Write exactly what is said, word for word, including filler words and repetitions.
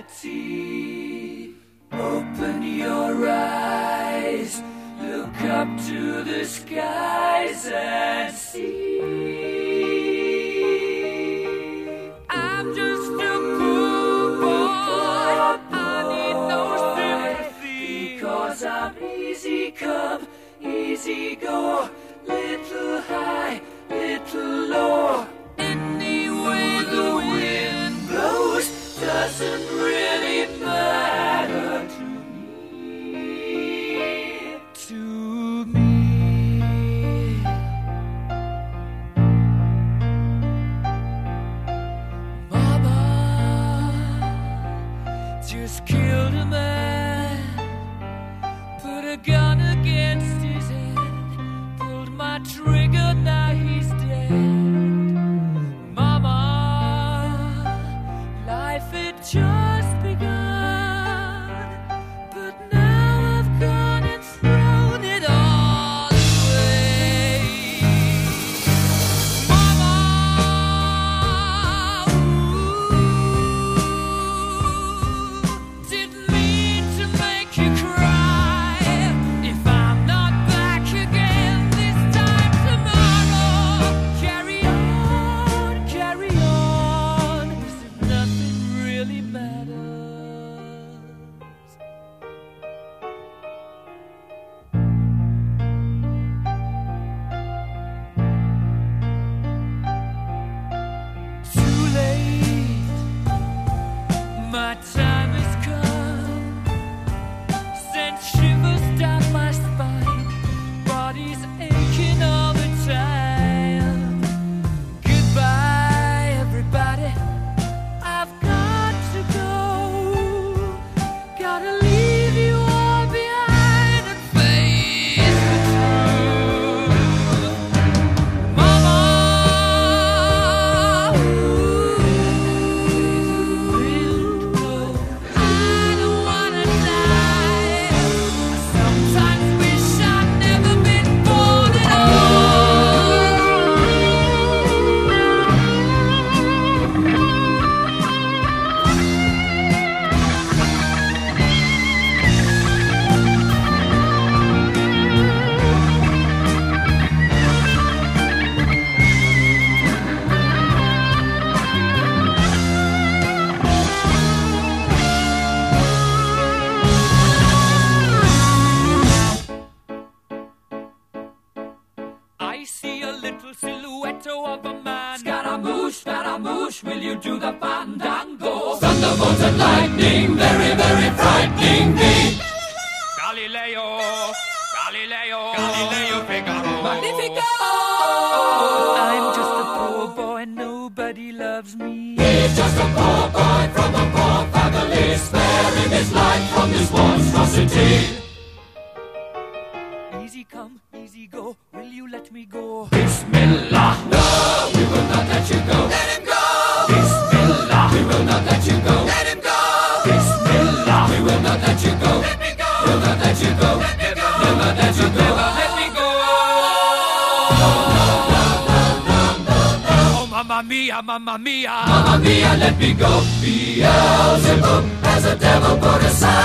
reality. Open your eyes, look up to the skies and see. I'm just a poor boy, I need no sympathy, because I'm easy come, easy go, little high, little low. Any way the wind blows doesn't really matter to me, to me. Mama just killed a man, put a gun against his head, pulled my trigger, now he's dead. Mama, life had just begun, but now I've gone and thrown it all away. Mama, ooh, didn't mean to make you cry. If I'm not back again this time tomorrow, carry on, carry on, as if nothing really matters. Too late, my time has come, sent shivers down my spine, body's aching all the time. Goodbye, everybody, I've got to go, gotta leave you all behind and face the truth. Mama, ooh, I don't wanna die. I sometimes wish I'd never been born at I see a little silhouette of a man. Scaramouche, Scaramouche, will you do the fandango? Thunderbolts and lightning, very, very frightening me. Galileo, Galileo, Galileo Figaro. Magnifico! I'm just a poor boy, nobody loves me. He's just a poor boy from a poor family, sparing his life from this monstrosity. Easy come, easy go, will you let me go? Bismillah, no, we will not let you go. Let him go! Bismillah, we will not let you go. Let him go! Bismillah, we will not let you go. Let me go! We'll not let you go. Let me go! We'll not let you go. Never let me go! No, no, no, no, no, no, no. Oh, mamma mia, mamma mia. Mamma mia, let me go. Beelzebub has a devil put aside.